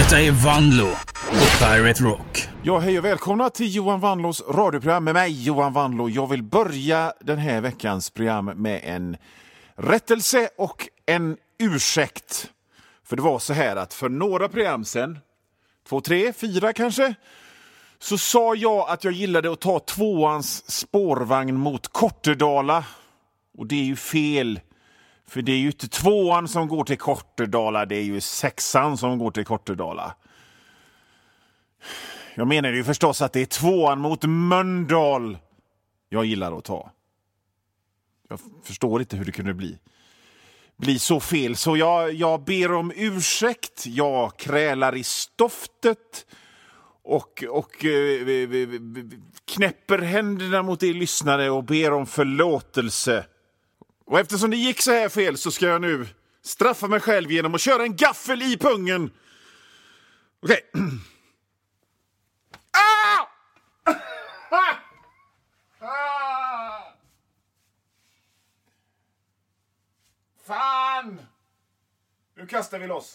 Detta är Vanlo på Pirate Rock. Ja, hej och välkomna till Johan Vanlos radioprogram med mig, Johan Vanlo. Jag vill börja den här veckans program med en rättelse och en ursäkt. För det var så här att för några program sen, 2, 3, 4 kanske, så sa jag att jag gillade att ta 2:ans spårvagn mot Kortedala. Och det är ju fel. För det är ju inte 2:an som går till Kortedala, det är ju 6:an som går till Kortedala. Jag menar ju förstås att det är 2:an mot Mölndal jag gillar att ta. Jag förstår inte hur det kunde bli så fel. Så jag ber om ursäkt. Jag krälar i stoftet och knäpper händerna mot er lyssnare och ber om förlåtelse. Och eftersom det gick så här fel så ska jag nu straffa mig själv genom att köra en gaffel i pungen. Okej. Fan! Nu kastar vi loss.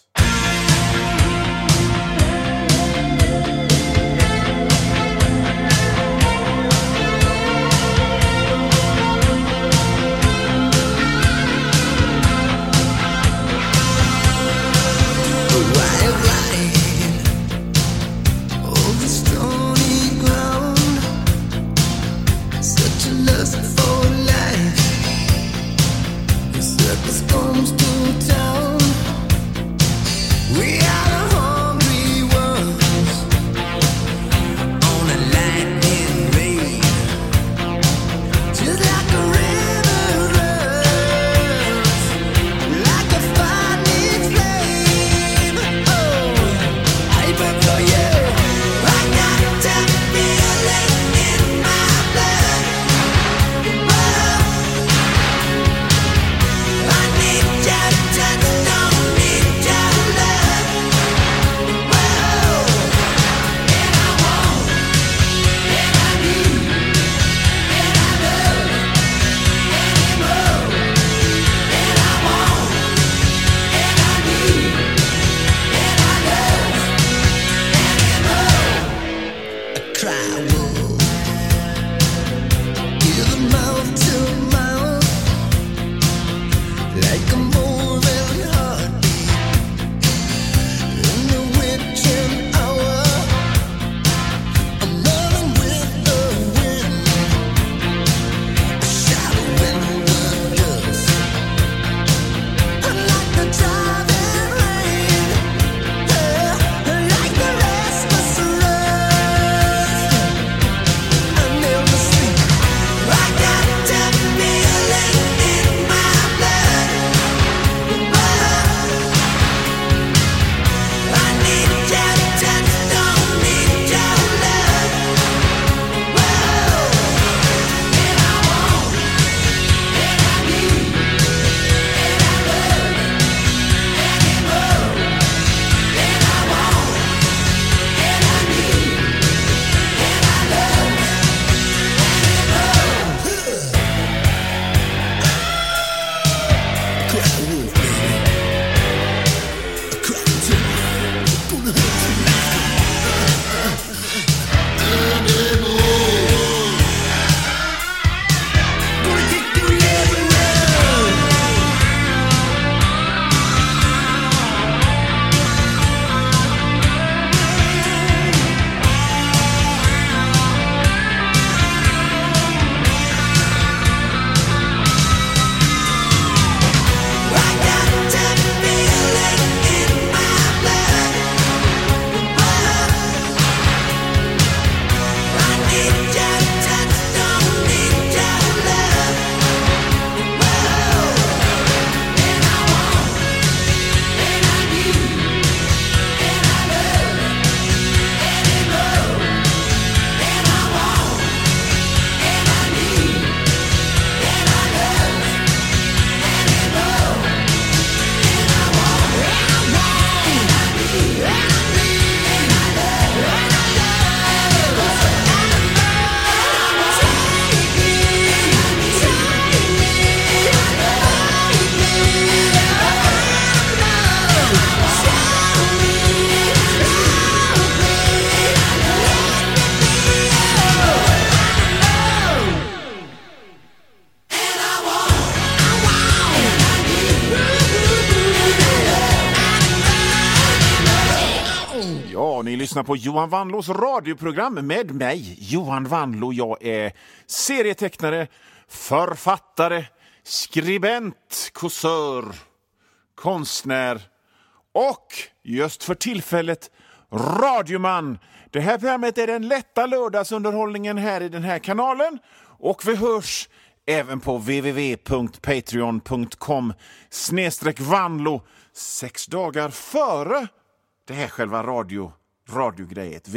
We are the hungry ones. Ni lyssnar på Johan Wanlås radioprogram med mig, Johan Wanlå. Jag är serietecknare, författare, skribent, kåsör, konstnär och just för tillfället radioman. Det här programmet är den lätta lördagsunderhållningen här i den här kanalen och vi hörs även på www.patreon.com/Wanlå 6 dagar före det här själva radiogrejet.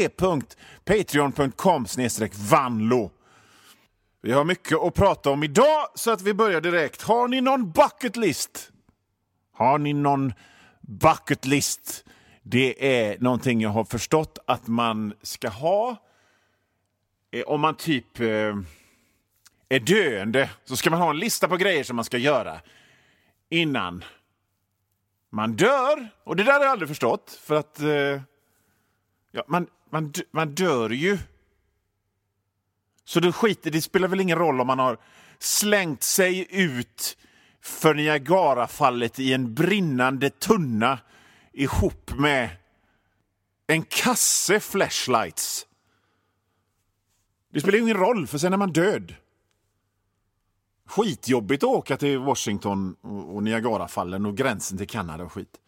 www.patreon.com/Wanlå. Vi har mycket att prata om idag så att vi börjar direkt. Har ni någon bucket list? Har ni någon bucket list? Det är någonting jag har förstått att man ska ha. Om man typ är döende så ska man ha en lista på grejer som man ska göra innan man dör. Och det där har jag aldrig förstått. För att man dör ju. Så det spelar väl ingen roll om man har slängt sig ut för Niagarafallet i en brinnande tunna ihop med en kasse flashlights. Det spelar ingen roll, för sen är man död. Skitjobbigt att åka till Washington och Niagarafallen och gränsen till Kanada och skit.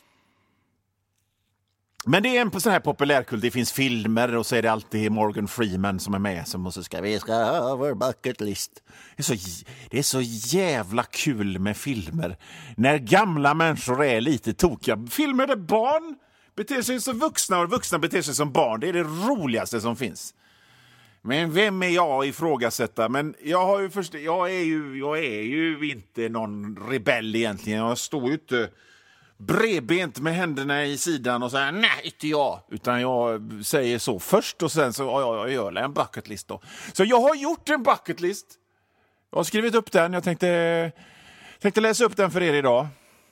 Men det är en sån här populärkult. Det finns filmer och så är det alltid Morgan Freeman som är med som måste vi ska ha vår bucket list. Det är så jävla kul med filmer när gamla människor är lite tokiga. Filmer där barn beter sig som vuxna och vuxna beter sig som barn. Det är det roligaste som finns. Men vem är jag att ifrågasätta? Men jag har ju jag är ju inte någon rebell egentligen. Jag står ju inte bredbent med händerna i sidan och säger nej, inte jag. Utan jag säger så först och sen så jag gör en bucket list då. Så jag har gjort en bucket list. Jag har skrivit upp den. Jag tänkte läsa upp den för er idag.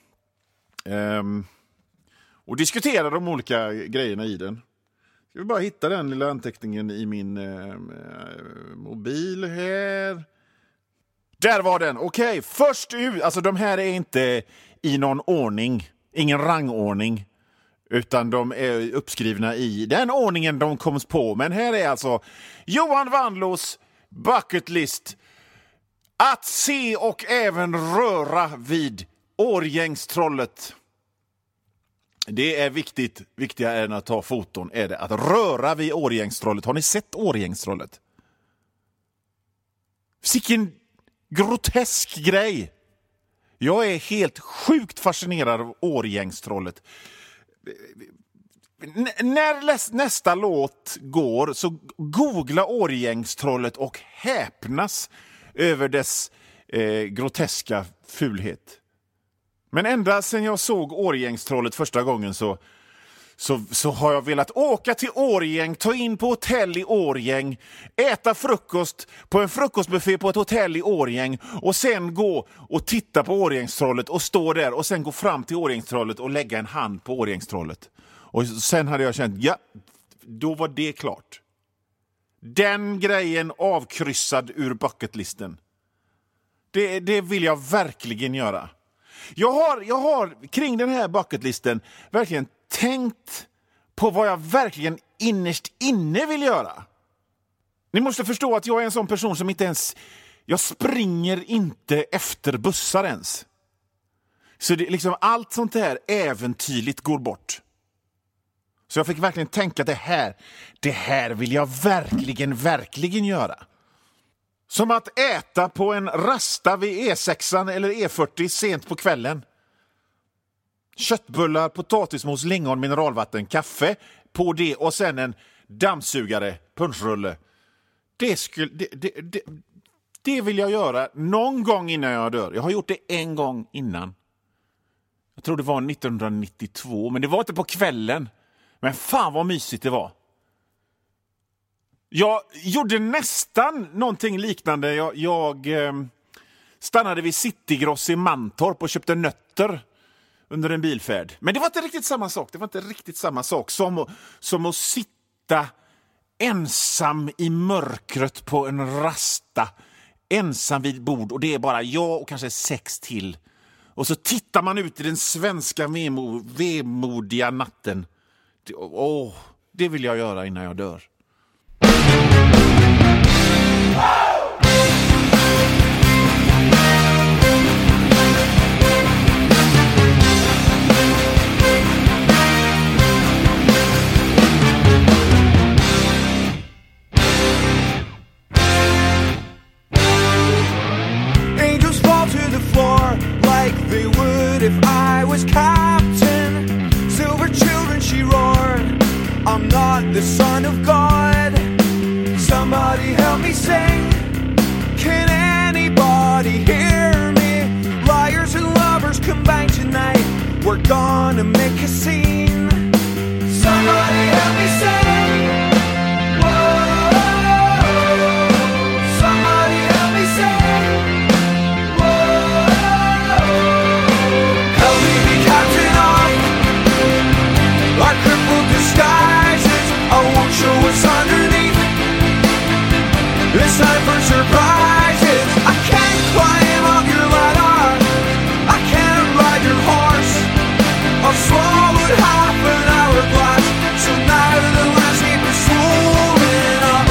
Och diskutera de olika grejerna i den. Ska vi bara hitta den lilla anteckningen i min mobil här. Där var den. Okej, först ut. Alltså de här är inte i någon ordning. Ingen rangordning. Utan de är uppskrivna i den ordningen de koms på. Men här är alltså Johan Wanlås bucket list. Att se och även röra vid Årgängstrollet. Det är viktigt. Viktigare än att ta foton är det att röra vid Årgängstrollet. Har ni sett Årgängstrollet? Vilken grotesk grej. Jag är helt sjukt fascinerad av Årgängstrollet. När nästa låt går så googla Årgängstrollet och häpnas över dess groteska fulhet. Men ända sedan jag såg Årgängstrollet första gången så har jag velat åka till Årgäng, ta in på hotell i Årgäng, äta frukost på en frukostbuffé på ett hotell i Årgäng och sen gå och titta på Årgängstrollet och stå där och sen gå fram till Årgängstrollet och lägga en hand på Årgängstrollet. Och sen hade jag känt, ja, då var det klart. Den grejen avkryssad ur bucketlisten. Det vill jag verkligen göra. Jag har kring den här bucketlisten verkligen tänkt på vad jag verkligen innerst inne vill göra. Ni måste förstå att jag är en sån person som inte ens... Jag springer inte efter bussar ens. Så det, liksom, allt sånt här äventyrligt går bort. Så jag fick verkligen tänka att det här vill jag verkligen göra. Som att äta på en rasta vid E6 eller E40 sent på kvällen. Köttbullar, potatismos, lingon, mineralvatten, kaffe på det och sen en dammsugare, punschrulle. Det vill jag göra någon gång innan jag dör. Jag har gjort det en gång innan. Jag tror det var 1992, men det var inte på kvällen. Men fan vad mysigt det var. Jag gjorde nästan någonting liknande. Jag stannade vid Citygross i Mantorp och köpte nötter under en bilfärd. Men det var inte riktigt samma sak. Det var inte riktigt samma sak som att sitta ensam i mörkret på en rasta. Ensam vid bord. Och det är bara jag och kanske 6 till. Och så tittar man ut i den svenska vemodiga natten. Det vill jag göra innan jag dör. Angels fall to the floor like they would if I was captain. Silver children, she roared, I'm not the son of God. Somebody help me sing. Can anybody hear me? Liars and lovers combine tonight. We're gonna make a scene. Somebody help me sing. Whoa. Somebody help me sing. Whoa. Help me be captain of our crippled disguises. I won't show what's underneath. It's time for surprises. I can't climb up your ladder. I can't ride your horse. I've swallowed half an hourglass, so now the landscape is swollen up.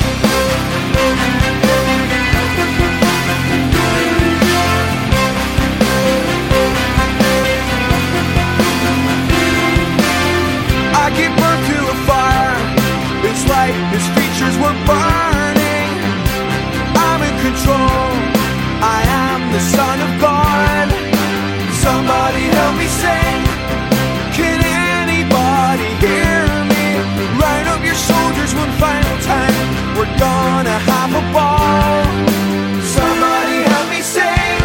I give birth to a fire. It's like his features were burning. I'm in control. I am the son of God. Somebody help me sing. Can anybody hear me? Line up your soldiers one final time. We're gonna have a ball. Somebody help me sing.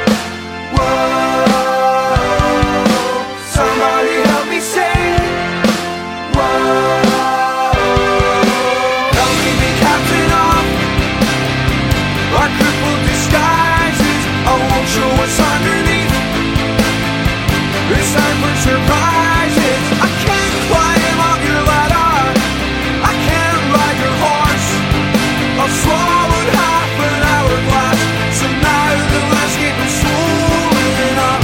Whoa. Somebody help me sing. Whoa. Help me be captain of our crippled disguises. I won't show what's underneath. It's time for surprises. I can't climb up your ladder. I can't ride your horse. I've swallowed half an hourglass, so now the landscape is swollen up.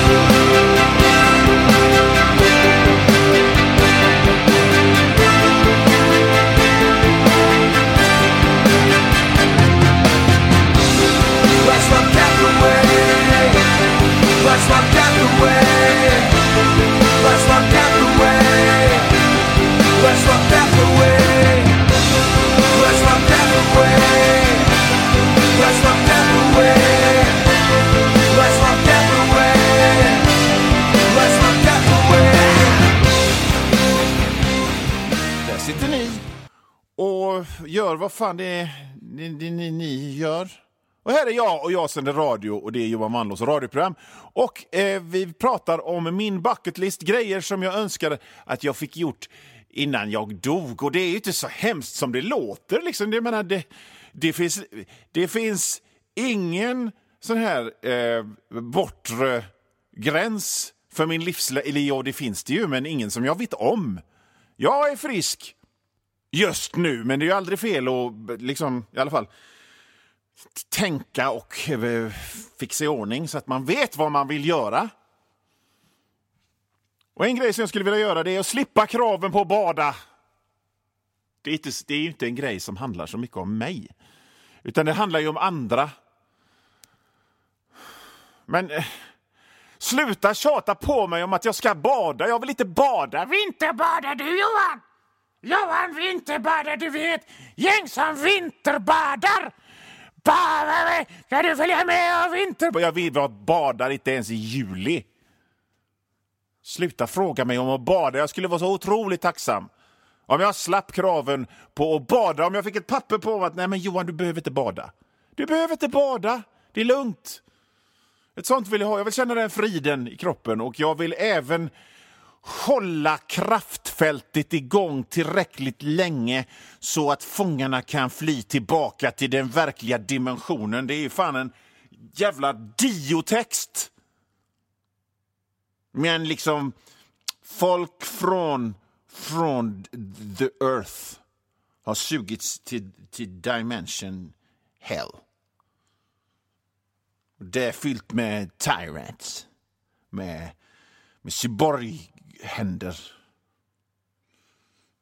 Let's lock death away. Let's lock death away. Let's lock death away. Let's lock death away. Let's lock death away. Let's lock death away. Let's lock death away. Let's lock death away. Där sitter ni och gör vad fan det är ni gör. Och här är jag och jag sänder radio och det är Johan Vanlås radioprogram. Och vi pratar om min bucketlist, grejer som jag önskade att jag fick gjort innan jag dog. Och det är ju inte så hemskt som det låter. Liksom. Det finns ingen sån här bortre gräns för min livslängd. Eller ja, det finns det ju, men ingen som jag vet om. Jag är frisk just nu, men det är ju aldrig fel att liksom, i alla fall tänka och fixa i ordning så att man vet vad man vill göra. Och en grej som jag skulle vilja göra, det är att slippa kraven på att bada. Det är ju inte en grej som handlar så mycket om mig, utan det handlar ju om andra. Men sluta tjata på mig om att jag ska bada. Jag vill inte bada. Vinterbadar du, Johan? Johan vinterbadar, du vet. Gäng som vinterbadar. Ska du följa med och vinterbada? Jag badar inte ens i juli. Sluta fråga mig om att bada. Jag skulle vara så otroligt tacksam om jag slapp kraven på att bada. Om jag fick ett papper på att nej men Johan, du behöver inte bada. Du behöver inte bada. Det är lugnt. Ett sånt vill jag ha. Jag vill känna den friden i kroppen. Och jag vill även hålla kraftfältet igång tillräckligt länge så att fångarna kan fly tillbaka till den verkliga dimensionen. Det är ju fan en jävla diotext. Men liksom folk från the earth har sugits till dimension hell. Det är fyllt med tyrants. Med cyborghänder.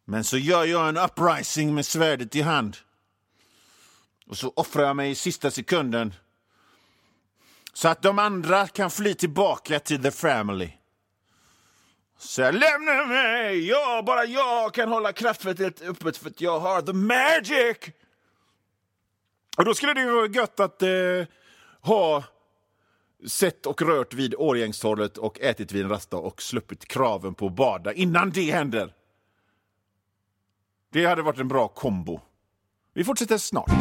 Men så gör jag en uprising med svärdet i hand. Och så offrar jag mig i sista sekunden. Så att de andra kan fly tillbaka till the family. Så jag lämnar mig. Bara jag kan hålla kraftfältet öppet för att jag har the magic. Och då skulle det ju vara gött att ha sett och rört vid Årgängstorget och ätit vid en rasta och sluppit kraven på att bada innan det händer. Det hade varit en bra kombo. Vi fortsätter snart.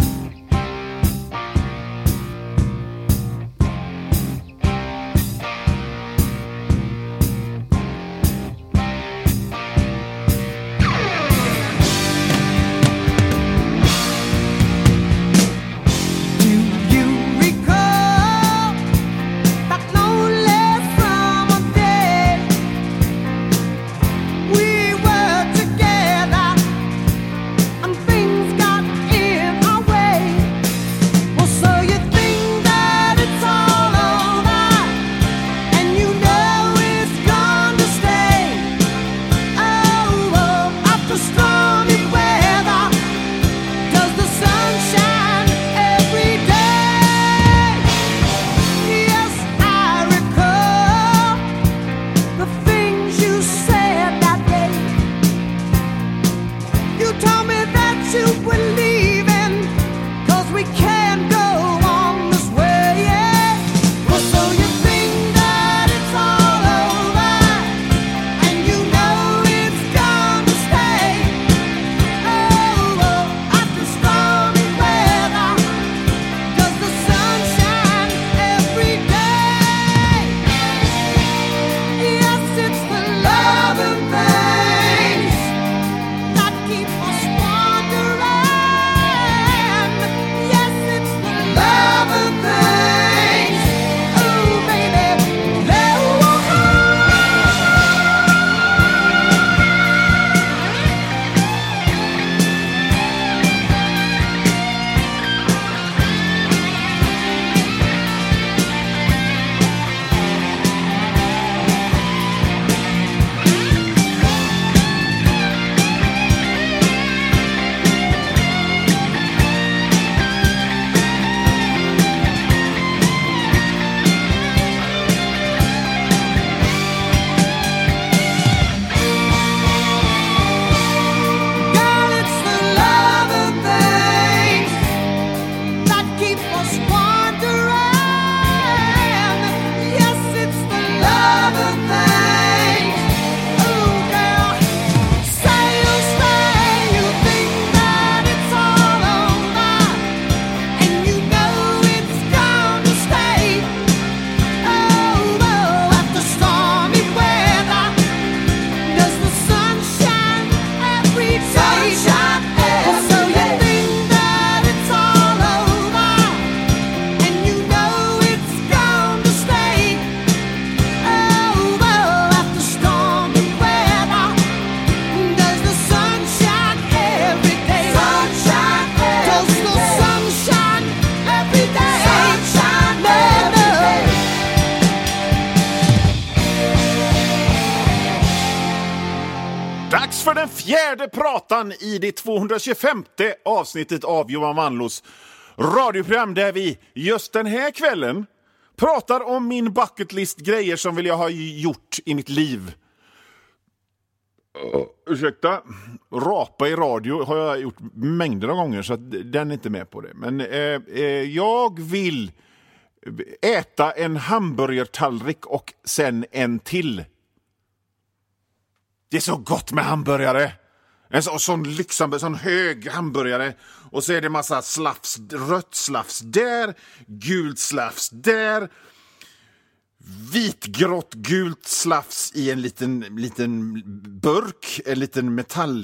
Dags för den fjärde pratan i det 225 avsnittet av Johan Wanlås radioprogram, där vi just den här kvällen pratar om min bucketlist, grejer som vill jag ha gjort i mitt liv. Ursäkta, rapa i radio har jag gjort mängder av gånger, så att den är inte med på det. Men jag vill äta en hamburgertallrik och sen en till. Det är så gott med hamburgare. En sån lyxhamburgare, sån hög hamburgare. Och så är det massa slafs, rött slafs där, gult slafs där, vitgrått gult slafs i en liten burk, en liten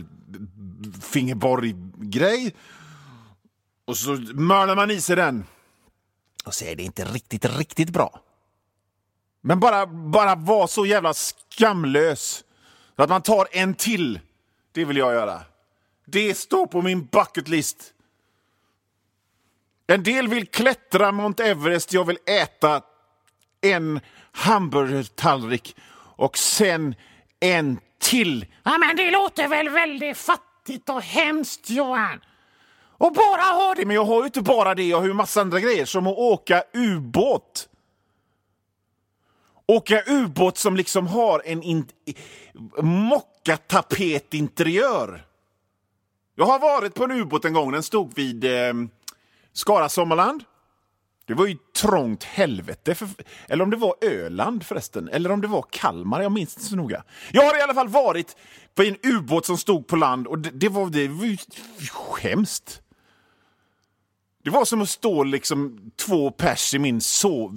metallfingerborg-grej. Och så mörnar man i sig den. Och så är det inte riktigt bra. Men bara var så jävla skamlös så att man tar en till. Det vill jag göra. Det står på min bucketlist. En del vill klättra Mount Everest. Jag vill äta en hamburgertallrik och sen en till. Ja, men det låter väl väldigt fattigt och hemskt, Johan. Och bara ha det. Men jag har ju inte bara det, jag har ju massa andra grejer som att åka ubåt. Åka ubåt som liksom har en mockatapetinteriör. Jag har varit på en ubåt en gång, den stod vid Skara Sommarland. Det var ju trångt helvete. Eller om det var Öland förresten. Eller om det var Kalmar, jag minns inte så noga. Jag har i alla fall varit på en ubåt som stod på land. Och det var ju hemskt. Det var som att stå liksom 2 pers i min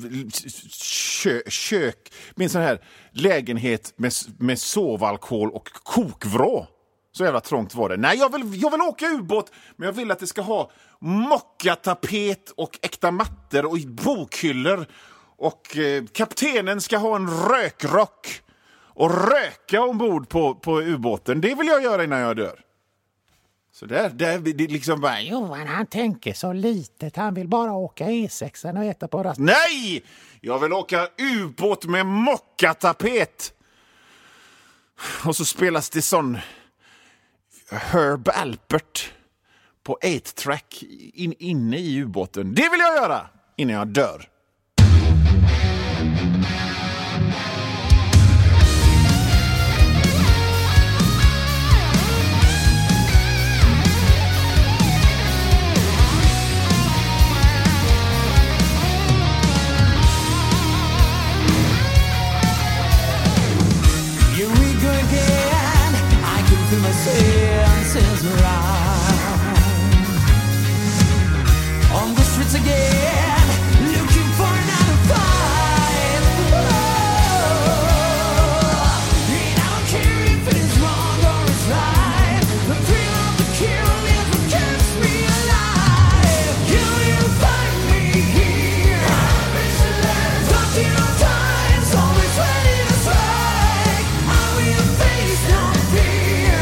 kök. Min sån här lägenhet med sovalkohol och kokvrå. Så jävla trångt var det. Nej, jag vill åka ubåt, men jag vill att det ska ha mockatapet och äkta mattor och bokhyllor. Och kaptenen ska ha en rökrock och röka ombord på ubåten. Det vill jag göra innan jag dör. Så det liksom bara... Johan, han tänker så litet. Han vill bara åka E6 och äta på rast. Nej! Jag vill åka ubåt med mockatapet. Och så spelas det sån... Herb Alpert på 8-track inne i ubåten. Det vill jag göra innan jag dör. On the streets again, looking for another fight. And I don't care if it is wrong or it's right. The thrill of the kill is what keeps me alive. You will find me here, touching on times, always ready to strike. I will face no fear,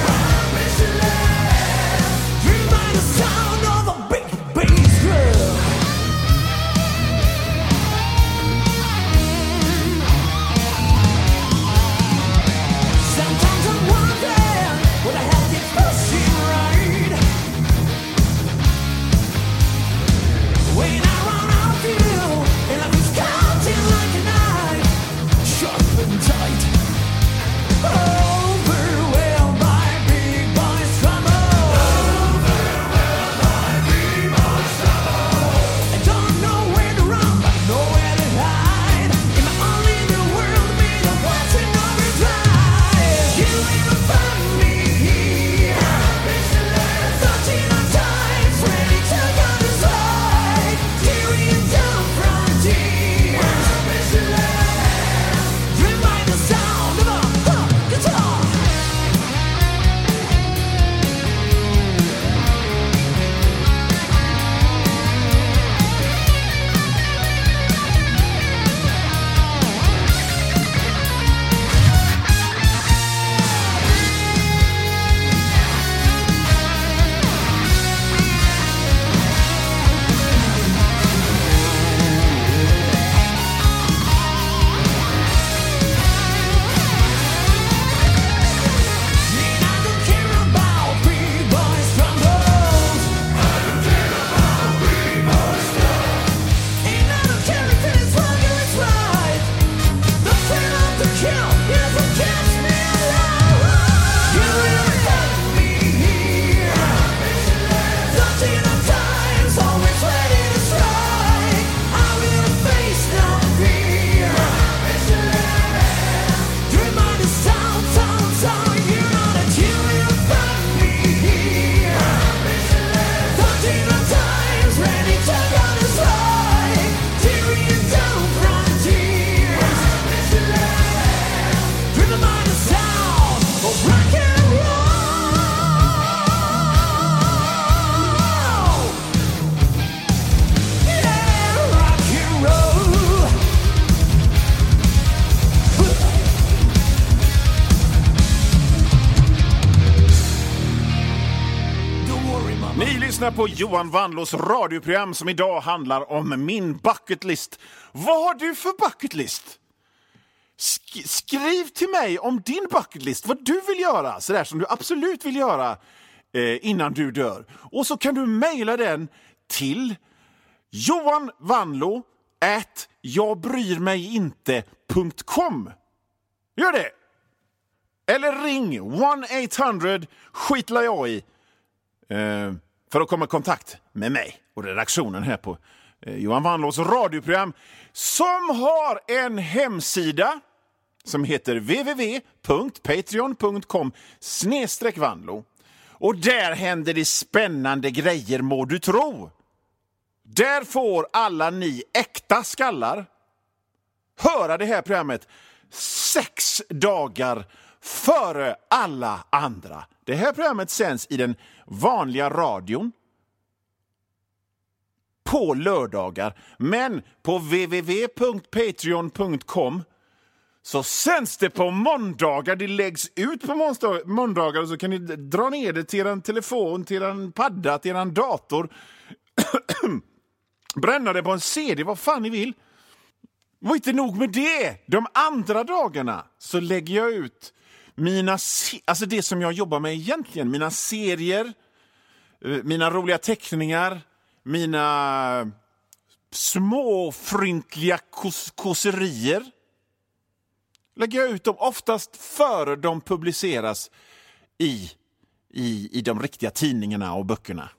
dream by the sound of a big bass drum. Sometimes I'm wondering what the hell gets pushing right. When I run out of you, and I'm just counting like a knife, sharp and tight. Overwhelmed by big boys' trouble. I don't know where to run, but I know where to hide. Am I only in the world made of watching overdrive? You will find me here, touching on times, ready to go to side, tearing down frontiers, driven by the sound of a guitar. And I don't care about big boys' troubles. And I don't care if it is wrong or it's right. The thrill of the kill is what keeps me alive. You will find me here, touching on times, always ready to strike. I will face no fear, dream by the sound, you know that you will find me here, touching on times, ready to go to strike, tearing down frontiers, driven by the sound of rock and roll. Yeah, rock and roll. Don't worry, mama. Ni lyssnar på Johan Vanlås radioprogram som idag handlar om min bucketlist. Vad har du för bucketlist? Skriv till mig om din bucketlist, vad du vill göra, sådär som du absolut vill göra innan du dör. Och så kan du mejla den till johanvanlo@jagbryrmiginte.com. Gör det! Eller ring 1-800 skitlar jag i för att komma i kontakt med mig och redaktionen här på Johan Vanlås radioprogram, som har en hemsida som heter www.patreon.com/Vanlo. Och där händer det spännande grejer, må du tro. Där får alla ni äkta skallar höra det här programmet 6 dagar före alla andra. Det här programmet sänds i den vanliga radion på lördagar, men på www.patreon.com så sänds det på måndagar. Det läggs ut på måndagar, och så kan ni dra ner det till en telefon, till en padda, till en dator, bränna det på en CD, vad fan ni vill. Och inte nog med det, de andra dagarna så lägger jag ut alltså det som jag jobbar med egentligen, mina serier, mina roliga teckningar, mina småfryntliga kåserier. Lägger jag ut dem oftast före de publiceras i de riktiga tidningarna och böckerna.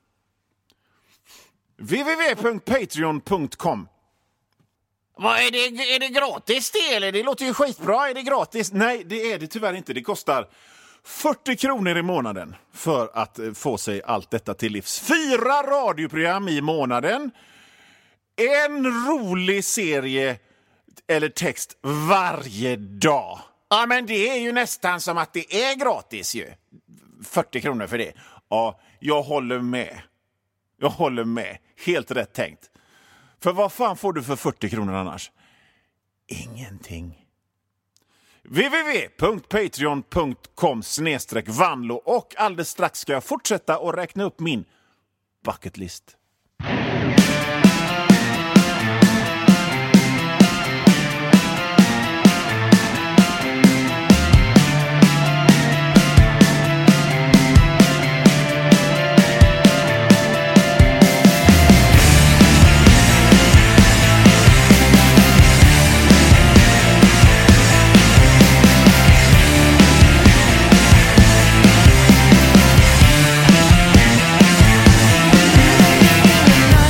www.patreon.com. Vad är det gratis det, eller? Det låter ju skitbra. Är det gratis? Nej, det är det tyvärr inte. Det kostar 40 kronor i månaden för att få sig allt detta till livs. 4 radioprogram i månaden. En rolig serie eller text varje dag. Ja, men det är ju nästan som att det är gratis ju. 40 kronor för det. Ja, jag håller med. Helt rätt tänkt. För vad fan får du för 40 kronor annars? Ingenting. www.patreon.com/Vanlo. Och alldeles strax ska jag fortsätta och räkna upp min bucketlist. Night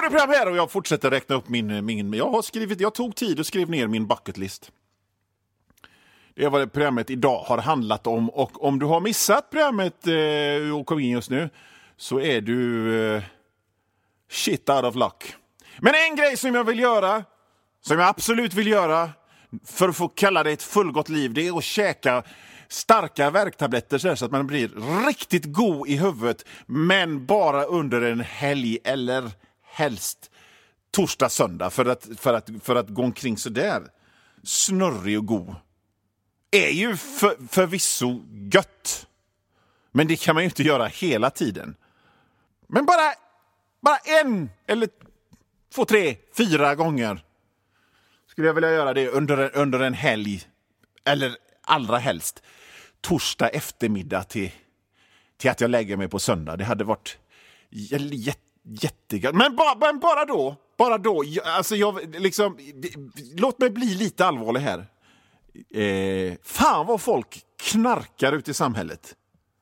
radioprogram här och jag fortsätter räkna upp min jag tog tid och skrev ner min bucketlist. Det är vad det programmet idag har handlat om, och om du har missat programmet och kom in just nu så är du shit out of luck. Men en grej som jag absolut vill göra för att få kalla det ett fullgott liv, det är att käka starka värktabletter så att man blir riktigt god i huvudet, men bara under en helg eller helst torsdag, söndag, för att gå omkring så där snurrig och god är ju förvisso gött. Men det kan man ju inte göra hela tiden. Men bara en eller 2, 3, 4 gånger skulle jag vilja göra det under en helg, eller allra helst torsdag eftermiddag till att jag lägger mig på söndag. Det hade varit jättegött. Men bara då. Alltså låt mig bli lite allvarlig här. Fan vad folk knarkar ut i samhället.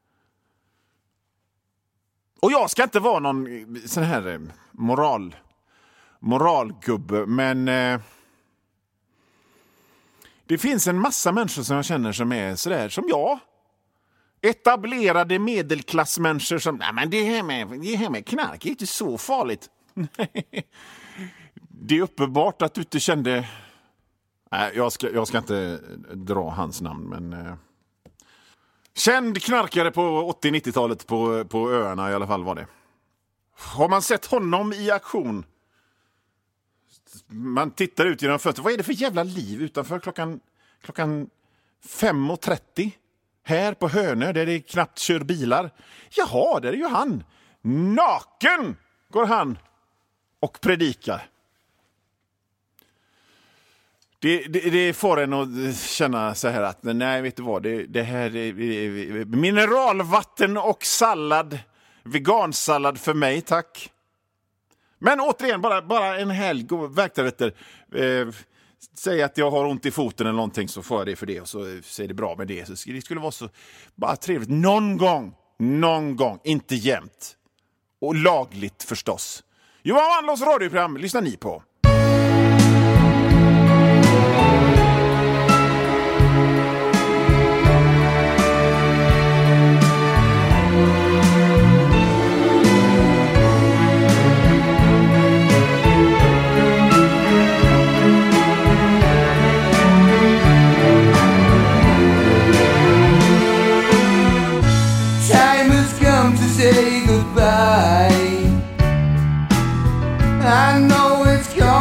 Och jag ska inte vara någon sån här moralgubbe, men det finns en massa människor som jag känner som är sådär som jag. Etablerade medelklassmänniskor som, nej men det här med knark är inte så farligt. Det är uppenbart att du inte kände. Nej, jag ska inte dra hans namn, men känd knarkare på 80-90-talet på öarna i alla fall var det. Har man sett honom i aktion? Man tittar ut genom fönstret. Vad är det för jävla liv utanför klockan 5:30? Här på Hönö där det knappt kör bilar. Jaha, där är ju han. Naken går han och predikar. Det får en att känna så här att nej, vet du vad, det här är mineralvatten och sallad, vegansallad för mig, tack. Men återigen, bara en helg verktabletter. Säg att jag har ont i foten eller någonting, så får jag det för det och så är det bra med det. Så det skulle vara så bara trevligt någon gång, inte jämt. Och lagligt förstås. Johan Vanlås radioprogram lyssnar ni på. Say goodbye. I know it's gone.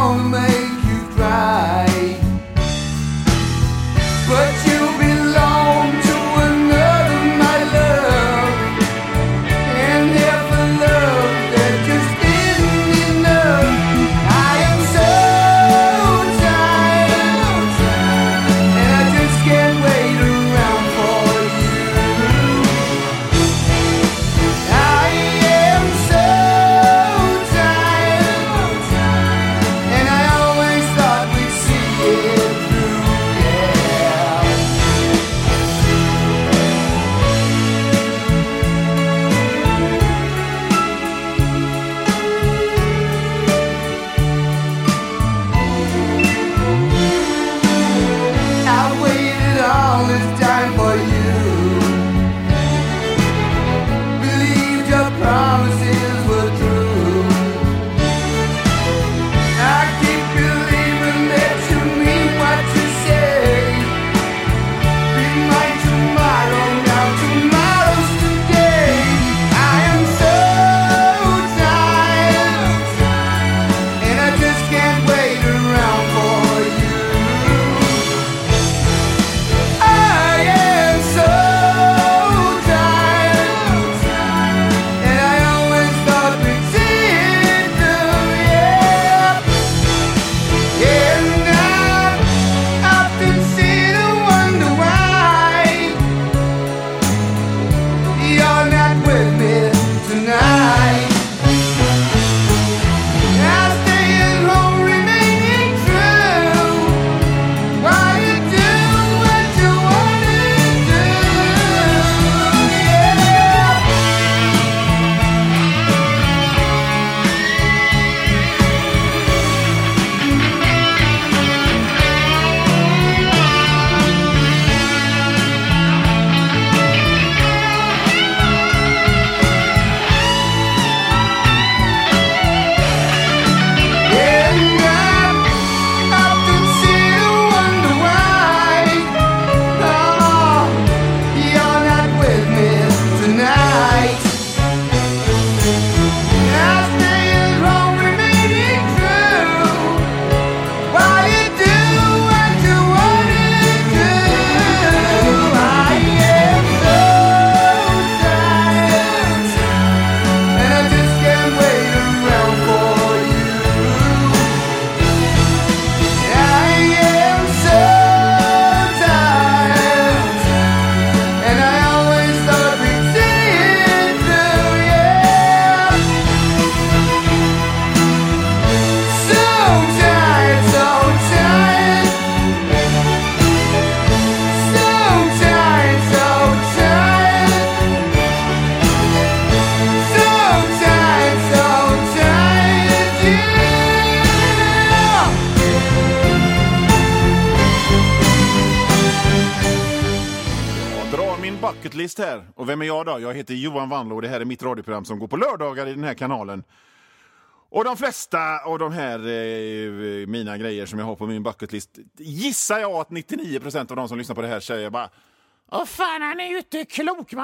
bucketlist här. Och vem är jag då? Jag heter Johan Vanlo och det här är mitt radioprogram som går på lördagar i den här kanalen. Och de flesta av de här mina grejer som jag har på min bucketlist gissar jag att 99% av de som lyssnar på det här säger bara: åh fan, han är ju inte klok.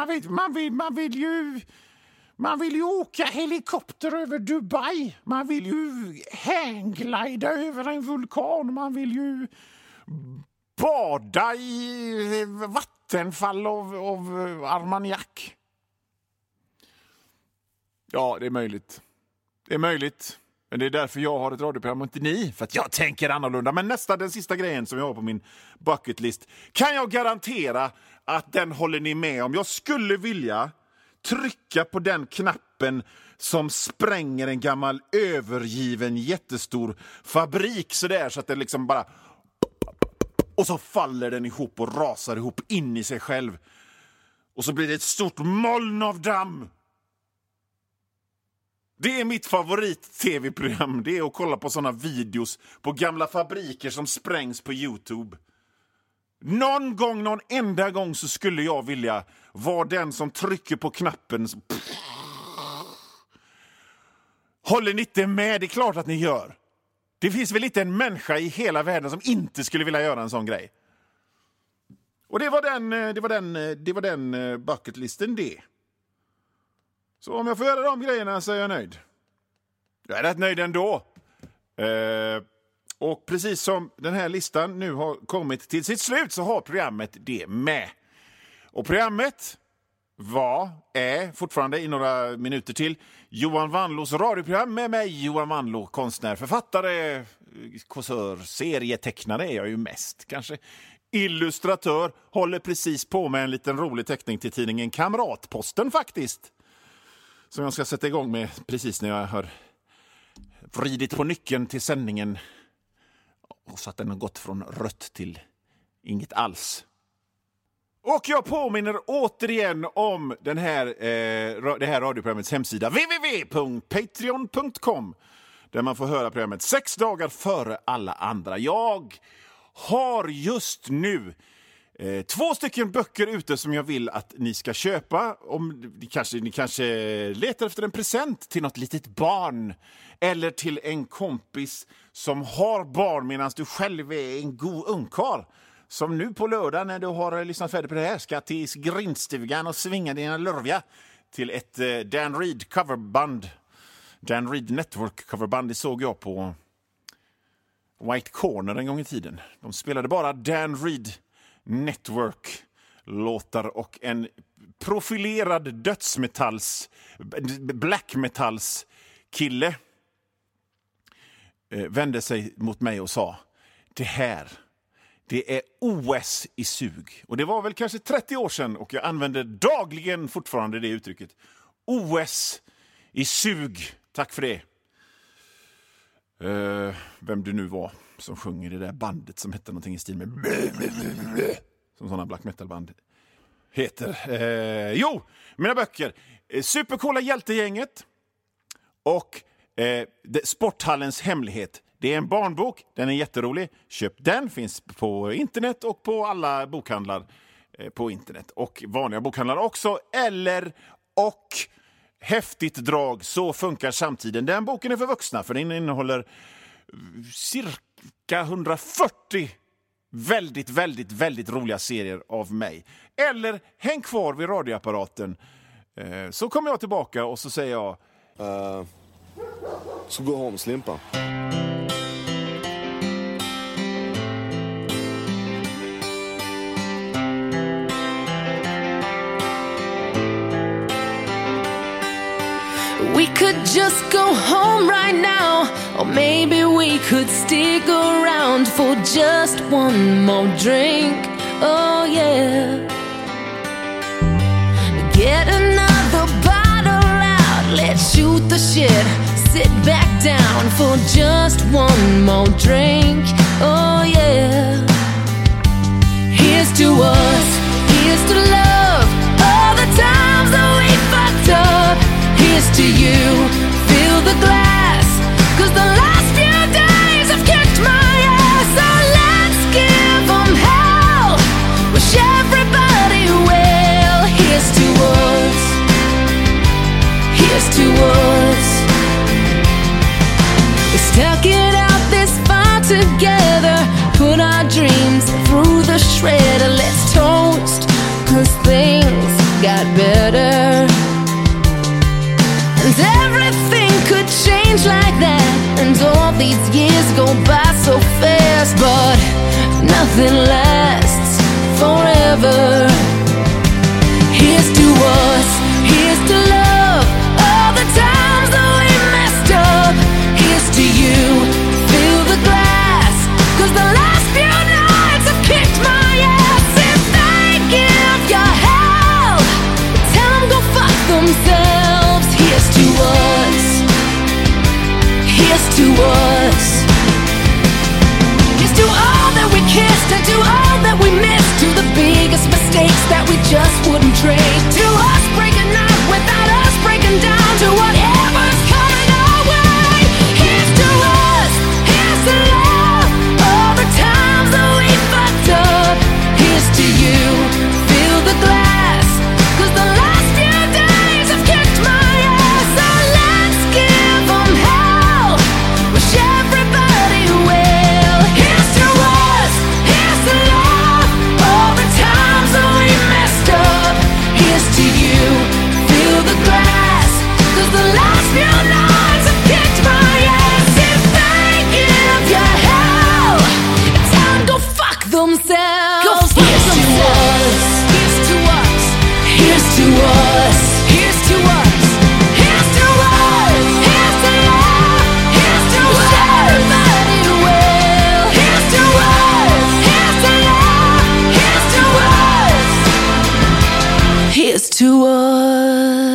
Man vill ju åka helikopter över Dubai. Man vill ju hangglida över en vulkan. Man vill ju bada i vattenfall av Armagnac. Ja, det är möjligt. Det är möjligt. Men det är därför jag har ett radioprogram och inte ni. För att jag tänker annorlunda. Men den sista grejen som jag har på min bucketlist kan jag garantera att den håller ni med om. Jag skulle vilja trycka på den knappen som spränger en gammal övergiven jättestor fabrik sådär så att den liksom bara... Och så faller den ihop och rasar ihop in i sig själv. Och så blir det ett stort moln av damm. Det är mitt favorit-tv-program. Det är att kolla på såna videos på gamla fabriker som sprängs på YouTube. Någon enda gång så skulle jag vilja vara den som trycker på knappen. Håller ni inte med? Det är klart att ni gör. Det finns väl inte en människa i hela världen som inte skulle vilja göra en sån grej. Och det var den bucketlisten det. Så om jag får göra de grejerna så är jag nöjd. Jag är rätt nöjd ändå. Och precis som den här listan nu har kommit till sitt slut så har programmet det med. Och programmet är fortfarande i några minuter till Johan Vanlos radioprogram med mig, Johan Vanlo, konstnär, författare, kåsör, serietecknare är jag ju mest kanske. Illustratör, håller precis på med en liten rolig teckning till tidningen Kamratposten faktiskt. Som jag ska sätta igång med precis när jag har vridit på nyckeln till sändningen. Och så att den har gått från rött till inget alls. Och jag påminner återigen om det här radioprogrammets hemsida www.patreon.com där man får höra programmet 6 dagar före alla andra. Jag har just nu 2 stycken böcker ute som jag vill att ni ska köpa. Om ni kanske letar efter en present till något litet barn eller till en kompis som har barn medan du själv är en god ungkarl. Som nu på lördag när du har lyssnat färdigt på det här ska till grindstugan och svinga dina lurviga till ett Dan Reed coverband. Dan Reed Network coverband, det såg jag på White Corner en gång i tiden. De spelade bara Dan Reed Network-låtar och en profilerad black metals kille vände sig mot mig och sa: det är OS i sug. Och det var väl kanske 30 år sedan och jag använder dagligen fortfarande det uttrycket. OS i sug. Tack för det. Vem du nu var som sjöng i det där bandet som hette någonting i stil med som sådana black metal band heter. Mina böcker. Supercoola hjältegänget och Sporthallens hemlighet. Det är en barnbok, den är jätterolig. Köp den, finns på internet och på alla bokhandlar på internet. Och vanliga bokhandlar också. Och häftigt drag, så funkar samtiden. Den boken är för vuxna för den innehåller cirka 140 väldigt, väldigt, väldigt roliga serier av mig. Eller häng kvar vid radioapparaten så kommer jag tillbaka och så säger jag så gå hem, Slimpa. We could just go home right now, or maybe we could stick around for just one more drink. Oh yeah. Get another bottle out, let's shoot the shit. Sit back down for just one more drink. Oh yeah. Here's to us, here's to love, all the times that we fucked up. Here's to you, fill the glass, 'cause the last few days have kicked my ass. So let's give them hell, wish everybody well. these years go by so fast, but nothing lasts forever. Here's to us, here's to love, all the times that we messed up. Here's to you, fill the glass, 'cause the last few nights have kicked my ass. If they give you hell, tell them go fuck themselves. Here's to us, here's to us. Here's to all that we kissed and to all that we missed, to the biggest mistakes that we just wouldn't trade, to us breaking up without us breaking down, to whatever's coming our way. Here's to us, here's to love, all the times that we fucked up. Here's to you, fill the glass, 'cause the last few days have kicked my ass. So let's give them hell, wish everybody well. Here's to us, here's to love, all the times that we messed up. Here's to you, fill the glass, 'cause the last few nights have kicked my ass. If they give you hell, tell them go fuck themselves. Go fuck themselves. Here's to us, here's to us, here's to us, here's to us, here's to love, here's to everybody well. Here's to us, here's to love, here's to us, here's to us.